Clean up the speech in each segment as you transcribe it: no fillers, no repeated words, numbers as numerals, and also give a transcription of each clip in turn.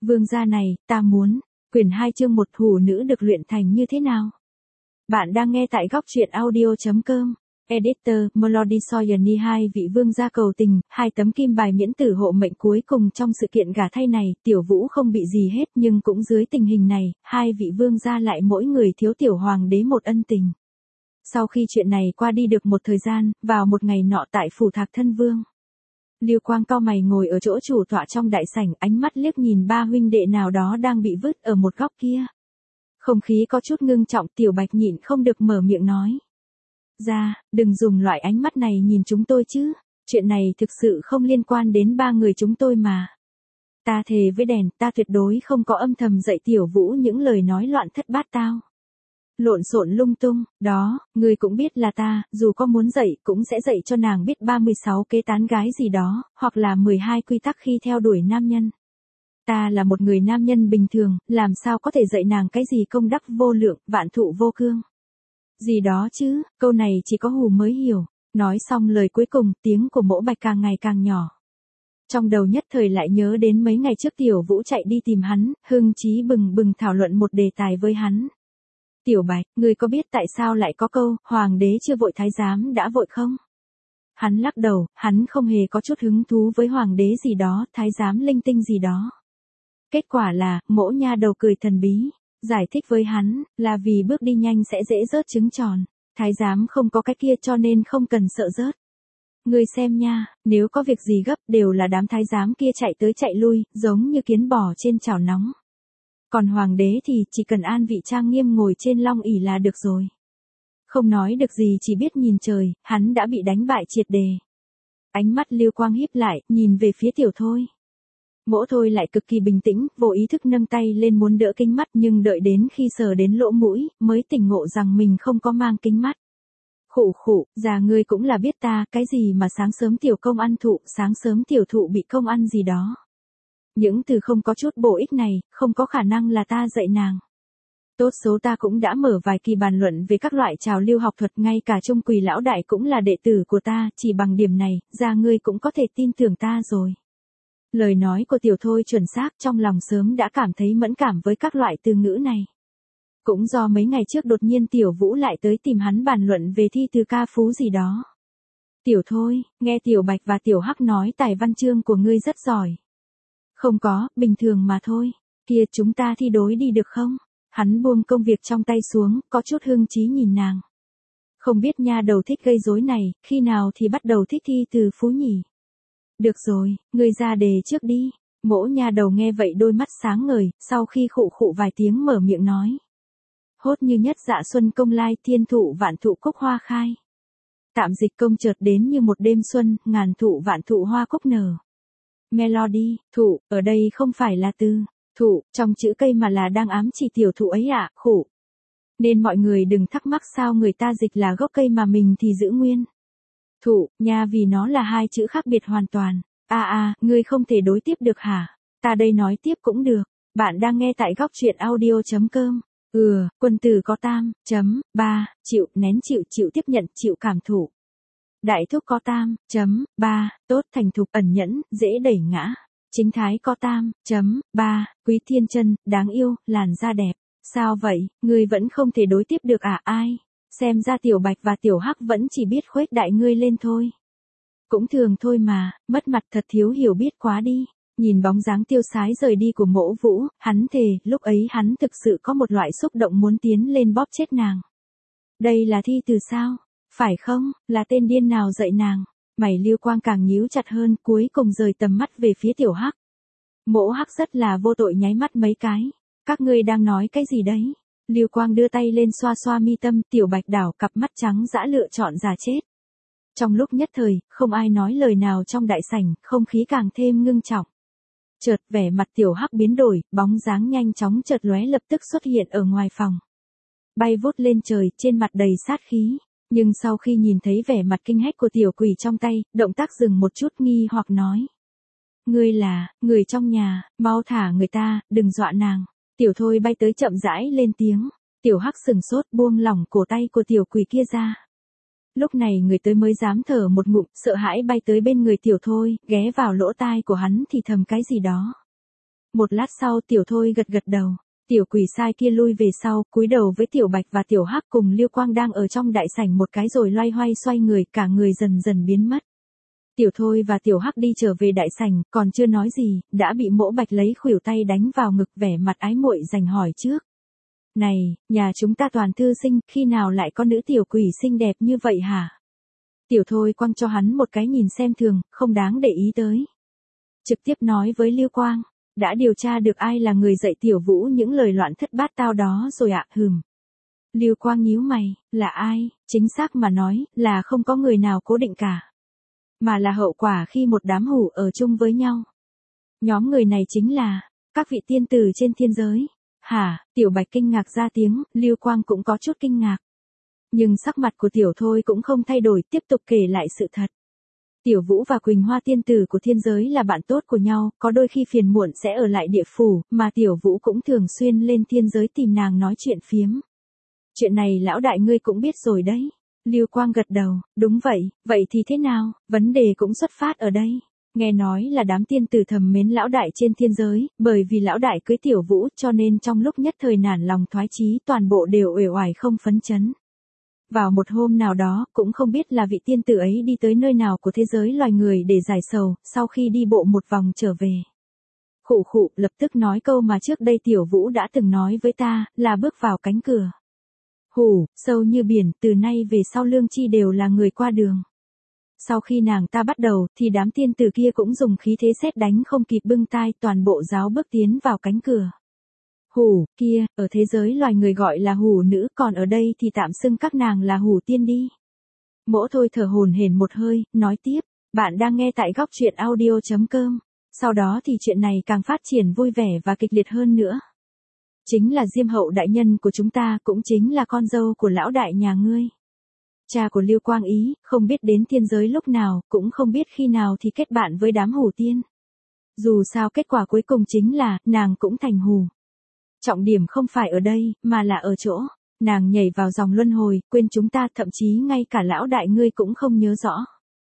Vương gia này, ta muốn. Quyển 2 chương 1 hủ nữ được luyện thành như thế nào? Bạn đang nghe tại góc truyện audio.com. Editor, Melody Soyani 2 vị vương gia cầu tình, 2 tấm kim bài miễn tử hộ mệnh cuối cùng trong sự kiện gả thay này, Tiểu Vũ không bị gì hết nhưng cũng dưới tình hình này, 2 vị vương gia lại mỗi người thiếu tiểu hoàng đế một ân tình. Sau khi chuyện này qua đi được một thời gian, vào một ngày nọ tại phủ Thạc Thân Vương. Lưu Quang cau mày ngồi ở chỗ chủ tọa trong đại sảnh, ánh mắt liếc nhìn ba huynh đệ nào đó đang bị vứt ở một góc kia. Không khí có chút ngưng trọng, Tiểu Bạch nhịn không được mở miệng nói. Ra, đừng dùng loại ánh mắt này nhìn chúng tôi chứ, chuyện này thực sự không liên quan đến ba người chúng tôi mà. Ta thề với đèn, ta tuyệt đối không có âm thầm dạy Tiểu Vũ những lời nói loạn thất bát tao. Lộn xộn lung tung, đó, ngươi cũng biết là ta, dù có muốn dạy cũng sẽ dạy cho nàng biết 36 kế tán gái gì đó, hoặc là 12 quy tắc khi theo đuổi nam nhân. Ta là một người nam nhân bình thường, làm sao có thể dạy nàng cái gì công đắc vô lượng, vạn thụ vô cương. Gì đó chứ, câu này chỉ có hù mới hiểu. Nói xong lời cuối cùng, tiếng của Mỗ Bạch càng ngày càng nhỏ. Trong đầu nhất thời lại nhớ đến mấy ngày trước Tiểu Vũ chạy đi tìm hắn, hưng chí bừng bừng thảo luận một đề tài với hắn. Tiểu Bạch, ngươi có biết tại sao lại có câu, hoàng đế chưa vội thái giám đã vội không? Hắn lắc đầu, hắn không hề có chút hứng thú với hoàng đế gì đó, thái giám linh tinh gì đó. Kết quả là, Mỗ nha đầu cười thần bí, giải thích với hắn, là vì bước đi nhanh sẽ dễ rớt trứng tròn. Thái giám không có cái kia cho nên không cần sợ rớt. Ngươi xem nha, nếu có việc gì gấp đều là đám thái giám kia chạy tới chạy lui, giống như kiến bò trên chảo nóng. Còn hoàng đế thì chỉ cần an vị trang nghiêm ngồi trên long ỷ là được rồi. Không nói được gì chỉ biết nhìn trời, hắn đã bị đánh bại triệt đề. Ánh mắt Lưu Quang híp lại, nhìn về phía Tiểu Thôi. Mỗ Thôi lại cực kỳ bình tĩnh, vô ý thức nâng tay lên muốn đỡ kính mắt nhưng đợi đến khi sờ đến lỗ mũi, mới tỉnh ngộ rằng mình không có mang kính mắt. Khụ khụ, già ngươi cũng là biết ta, cái gì mà sáng sớm tiểu công ăn thụ, sáng sớm tiểu thụ bị công ăn gì đó. Những từ không có chút bổ ích này, không có khả năng là ta dạy nàng. Tốt số ta cũng đã mở vài kỳ bàn luận về các loại trào lưu học thuật, ngay cả Trung Quỳ lão đại cũng là đệ tử của ta, chỉ bằng điểm này, già ngươi cũng có thể tin tưởng ta rồi. Lời nói của Tiểu Thôi chuẩn xác, trong lòng sớm đã cảm thấy mẫn cảm với các loại từ ngữ này. Cũng do mấy ngày trước đột nhiên Tiểu Vũ lại tới tìm hắn bàn luận về thi từ ca phú gì đó. Tiểu Thôi, nghe Tiểu Bạch và Tiểu Hắc nói tài văn chương của ngươi rất giỏi. Không có, bình thường mà thôi. Kia chúng ta thi đối đi được không? Hắn buông công việc trong tay xuống, có chút hưng chí nhìn nàng. Không biết nha đầu thích gây rối này, khi nào thì bắt đầu thích thi từ phú nhỉ? Được rồi, ngươi ra đề trước đi. Mỗ nha đầu nghe vậy đôi mắt sáng ngời, sau khi khụ khụ vài tiếng mở miệng nói. Hốt như nhất dạ xuân công lai, thiên thụ vạn thụ cúc hoa khai. Tạm dịch công chợt đến như một đêm xuân, ngàn thụ vạn thụ hoa cúc nở. Melody, thụ, ở đây không phải là từ thụ trong chữ cây mà là đang ám chỉ tiểu thụ ấy ạ, khụ. Nên mọi người đừng thắc mắc sao người ta dịch là gốc cây mà mình thì giữ nguyên. Thụ, nha, vì nó là hai chữ khác biệt hoàn toàn. Ngươi không thể đối tiếp được hả? Ta đây nói tiếp cũng được. Bạn đang nghe tại góc truyện audio.com. Quân tử có tam, chịu, nén chịu tiếp nhận, chịu cảm thụ. Đại thúc có tam, tốt, thành thục, ẩn nhẫn, dễ đẩy ngã. Chính thái có tam, quý thiên chân, đáng yêu, làn da đẹp. Sao vậy, ngươi vẫn không thể đối tiếp được à? Ai? Xem ra Tiểu Bạch và Tiểu Hắc vẫn chỉ biết khuếch đại ngươi lên thôi. Cũng thường thôi mà, mất mặt thật, thiếu hiểu biết quá đi. Nhìn bóng dáng tiêu sái rời đi của Mỗ Vũ, hắn thề, lúc ấy hắn thực sự có một loại xúc động muốn tiến lên bóp chết nàng. Đây là thi từ sao? Phải không, là tên điên nào dạy nàng? Mày Lưu Quang càng nhíu chặt hơn, cuối cùng rời tầm mắt về phía Tiểu Hắc. Mỗ Hắc rất là vô tội nháy mắt mấy cái. Các ngươi đang nói cái gì đấy? Lưu Quang đưa tay lên xoa xoa mi tâm, Tiểu Bạch đảo cặp mắt trắng dã lựa chọn giả chết. Trong lúc nhất thời, không ai nói lời nào trong đại sảnh, không khí càng thêm ngưng trọng. Chợt vẻ mặt Tiểu Hắc biến đổi, bóng dáng nhanh chóng chợt lóe lập tức xuất hiện ở ngoài phòng. Bay vút lên trời, trên mặt đầy sát khí. Nhưng sau khi nhìn thấy vẻ mặt kinh hách của Tiểu Quỷ trong tay, động tác dừng một chút, nghi hoặc nói. Ngươi là, người trong nhà, mau thả người ta, đừng dọa nàng. Tiểu Thôi bay tới chậm rãi lên tiếng. Tiểu Hắc sừng sốt, buông lỏng cổ tay của Tiểu Quỷ kia ra. Lúc này người tới mới dám thở một ngụm, sợ hãi bay tới bên người Tiểu Thôi, ghé vào lỗ tai của hắn thì thầm cái gì đó. Một lát sau Tiểu Thôi gật gật đầu. Tiểu quỷ sai kia lui về sau, cúi đầu với Tiểu Bạch và Tiểu Hắc cùng Liêu Quang đang ở trong đại sảnh một cái rồi loay hoay xoay người, cả người dần dần biến mất. Tiểu Thôi và Tiểu Hắc đi trở về đại sảnh, còn chưa nói gì, đã bị Mỗ Bạch lấy khuỷu tay đánh vào ngực, vẻ mặt ái muội giành hỏi trước. Này, nhà chúng ta toàn thư sinh, khi nào lại có nữ tiểu quỷ xinh đẹp như vậy hả? Tiểu Thôi quăng cho hắn một cái nhìn xem thường, không đáng để ý tới. Trực tiếp nói với Liêu Quang, đã điều tra được ai là người dạy Tiểu Vũ những lời loạn thất bát tao đó rồi ạ? Liêu Quang nhíu mày, là ai? Chính xác mà nói, là không có người nào cố định cả. Mà là hậu quả khi một đám hủ ở chung với nhau. Nhóm người này chính là các vị tiên tử trên thiên giới. Hả? Tiểu Bạch kinh ngạc ra tiếng, Liêu Quang cũng có chút kinh ngạc. Nhưng sắc mặt của Tiểu Thôi cũng không thay đổi, tiếp tục kể lại sự thật. Tiểu Vũ và Quỳnh Hoa tiên tử của thiên giới là bạn tốt của nhau, có đôi khi phiền muộn sẽ ở lại địa phủ, mà Tiểu Vũ cũng thường xuyên lên thiên giới tìm nàng nói chuyện phiếm. Chuyện này lão đại ngươi cũng biết rồi đấy. Liêu Quang gật đầu, đúng vậy thì thế nào, vấn đề cũng xuất phát ở đây. Nghe nói là đám tiên tử thầm mến lão đại trên thiên giới, bởi vì lão đại cưới Tiểu Vũ cho nên trong lúc nhất thời nản lòng thoái chí toàn bộ đều uể oải không phấn chấn. Vào một hôm nào đó, cũng không biết là vị tiên tử ấy đi tới nơi nào của thế giới loài người để giải sầu, sau khi đi bộ một vòng trở về. Khụ, lập tức nói câu mà trước đây Tiểu Vũ đã từng nói với ta, là bước vào cánh cửa. Sâu như biển, từ nay về sau Lương Chi đều là người qua đường. Sau khi nàng ta bắt đầu, thì đám tiên tử kia cũng dùng khí thế sét đánh không kịp bưng tai, toàn bộ giáo bước tiến vào cánh cửa. Kia, ở thế giới loài người gọi là hủ nữ, còn ở đây thì tạm xưng các nàng là hủ tiên đi. Mỗ Thôi thở hổn hển một hơi, nói tiếp, bạn đang nghe tại góc truyện audio.com. Sau đó thì chuyện này càng phát triển vui vẻ và kịch liệt hơn nữa. Chính là Diêm Hậu đại nhân của chúng ta, cũng chính là con dâu của lão đại nhà ngươi. Cha của Liêu Quang ý, không biết đến thiên giới lúc nào, cũng không biết khi nào thì kết bạn với đám hủ tiên. Dù sao kết quả cuối cùng chính là, nàng cũng thành hủ. Trọng điểm không phải ở đây, mà là ở chỗ, nàng nhảy vào dòng luân hồi, quên chúng ta, thậm chí ngay cả lão đại ngươi cũng không nhớ rõ.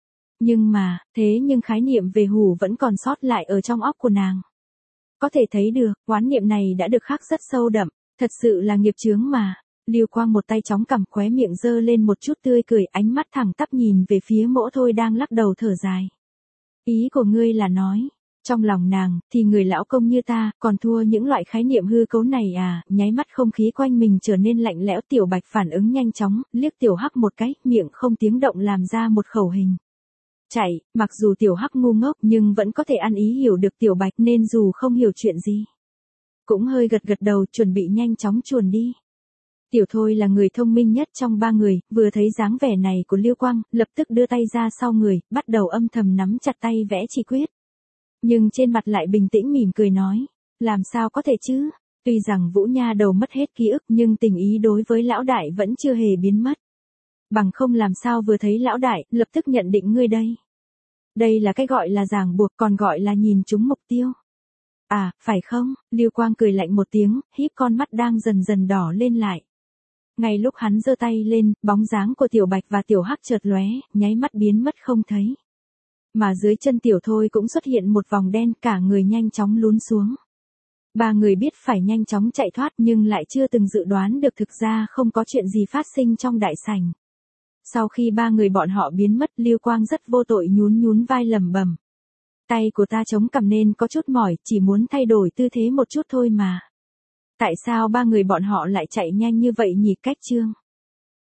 Nhưng khái niệm về hủ vẫn còn sót lại ở trong óc của nàng. Có thể thấy được, oán niệm này đã được khắc rất sâu đậm, thật sự là nghiệp chướng mà. Liêu Quang một tay chống cằm, khóe miệng giơ lên một chút tươi cười, ánh mắt thẳng tắp nhìn về phía Mỗ Thôi đang lắc đầu thở dài. Ý của ngươi là nói, trong lòng nàng, thì người lão công như ta, còn thua những loại khái niệm hư cấu này à? Nháy mắt không khí quanh mình trở nên lạnh lẽo. Tiểu Bạch phản ứng nhanh chóng, liếc Tiểu Hắc một cái, miệng không tiếng động làm ra một khẩu hình. Chạy, mặc dù Tiểu Hắc ngu ngốc nhưng vẫn có thể ăn ý hiểu được Tiểu Bạch, nên dù không hiểu chuyện gì, cũng hơi gật gật đầu, chuẩn bị nhanh chóng chuồn đi. Tiểu Thôi là người thông minh nhất trong ba người, vừa thấy dáng vẻ này của Liêu Quang, lập tức đưa tay ra sau người, bắt đầu âm thầm nắm chặt tay vẽ chi quyết. Nhưng trên mặt lại bình tĩnh mỉm cười nói, làm sao có thể chứ, tuy rằng Vũ Nha đầu mất hết ký ức nhưng tình ý đối với lão đại vẫn chưa hề biến mất. Bằng không làm sao vừa thấy lão đại, lập tức nhận định ngươi đây. Đây là cái gọi là ràng buộc, còn gọi là nhìn trúng mục tiêu. À, phải không? Liêu Quang cười lạnh một tiếng, híp con mắt đang dần dần đỏ lên lại. Ngay lúc hắn giơ tay lên, bóng dáng của Tiểu Bạch và Tiểu Hắc chợt lóe, nháy mắt biến mất không thấy. Mà dưới chân Tiểu Thôi cũng xuất hiện một vòng đen, cả người nhanh chóng lún xuống. Ba người biết phải nhanh chóng chạy thoát nhưng lại chưa từng dự đoán được thực ra không có chuyện gì phát sinh trong đại sảnh. Sau khi ba người bọn họ biến mất, Liêu Quang rất vô tội nhún vai lẩm bẩm. Tay của ta chống cằm nên có chút mỏi, chỉ muốn thay đổi tư thế một chút thôi mà. Tại sao ba người bọn họ lại chạy nhanh như vậy nhỉ? Cách chương